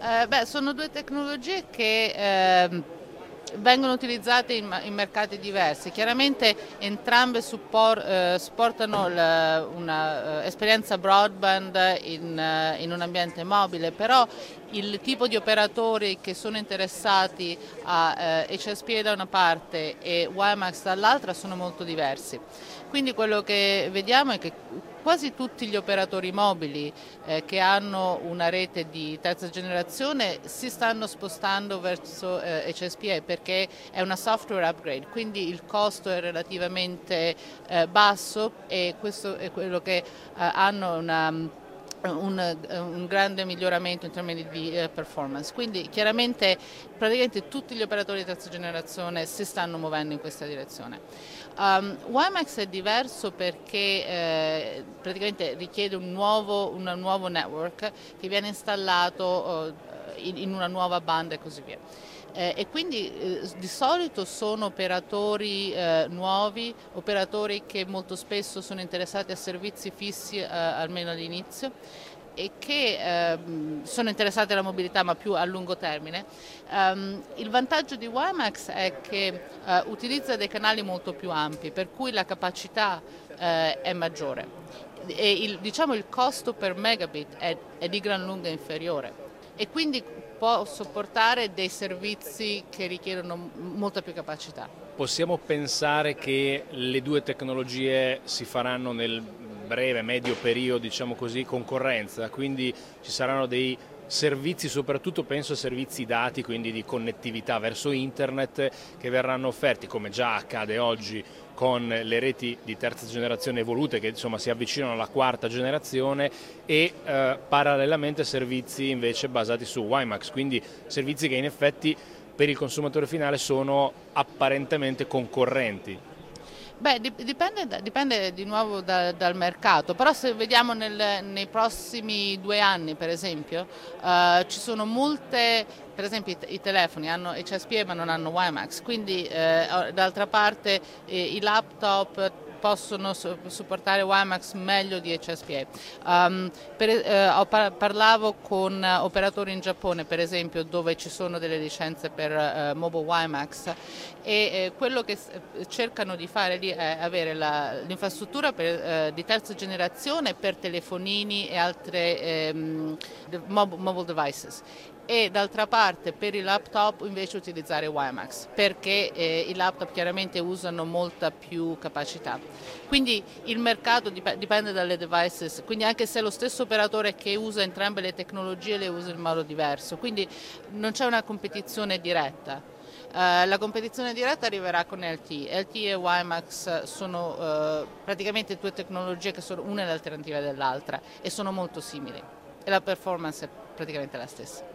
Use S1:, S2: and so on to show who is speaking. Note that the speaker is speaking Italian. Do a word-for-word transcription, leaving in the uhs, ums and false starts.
S1: Eh, beh, sono due tecnologie che ehm, vengono utilizzate in, in mercati diversi. Chiaramente entrambe suppor- eh, supportano un'esperienza broadband in, eh, in un ambiente mobile, però il tipo di operatori che sono interessati a eh, H S P A da una parte e WiMAX dall'altra sono molto diversi. Quindi quello che vediamo è che quasi tutti gli operatori mobili eh, che hanno una rete di terza generazione si stanno spostando verso eh, H S P A perché è una software upgrade, quindi il costo è relativamente eh, basso e questo è quello che eh, hanno una un, un grande miglioramento in termini di eh, performance. Quindi chiaramente praticamente tutti gli operatori di terza generazione si stanno muovendo in questa direzione. Um, WiMAX è diverso perché eh, praticamente richiede un nuovo, un nuovo network che viene installato eh, in, in una nuova banda e così via. Eh, e quindi eh, di solito sono operatori eh, nuovi, operatori che molto spesso sono interessati a servizi fissi eh, almeno all'inizio e che ehm, sono interessati alla mobilità ma più a lungo termine. Um, il vantaggio di WiMAX è che eh, utilizza dei canali molto più ampi, per cui la capacità eh, è maggiore e il, diciamo, il costo per megabit è, è di gran lunga inferiore e quindi può sopportare dei servizi che richiedono molta più capacità.
S2: Possiamo pensare che le due tecnologie si faranno nel breve, medio periodo, diciamo così, concorrenza, quindi ci saranno dei servizi, soprattutto penso a servizi dati, quindi di connettività verso internet, che verranno offerti, come già accade oggi con le reti di terza generazione evolute, che insomma si avvicinano alla quarta generazione, e eh, parallelamente servizi invece basati su WiMAX, quindi servizi che in effetti per il consumatore finale sono apparentemente concorrenti.
S1: Beh, dipende, dipende di nuovo da, dal mercato, però se vediamo nel, nei prossimi due anni, per esempio, uh, ci sono molte, per esempio i, i telefoni hanno H S P A ma non hanno WiMAX, quindi eh, d'altra parte eh, i laptop possono supportare WiMAX meglio di H S P A. Um, per, eh, ho par- parlavo con operatori in Giappone, per esempio, dove ci sono delle licenze per eh, Mobile WiMAX e eh, quello che cercano di fare lì è avere la, l'infrastruttura per, eh, di terza generazione per telefonini e altre ehm, mobile devices e d'altra parte per i laptop invece utilizzare WiMAX perché eh, i laptop chiaramente usano molta più capacità. Quindi il mercato dip- dipende dalle devices, quindi anche se è lo stesso operatore che usa entrambe le tecnologie le usa in modo diverso, quindi non c'è una competizione diretta. Uh, la competizione diretta arriverà con L T E. L T E e WiMAX sono uh, praticamente due tecnologie che sono una l'alternativa dell'altra e sono molto simili e la performance è praticamente la stessa.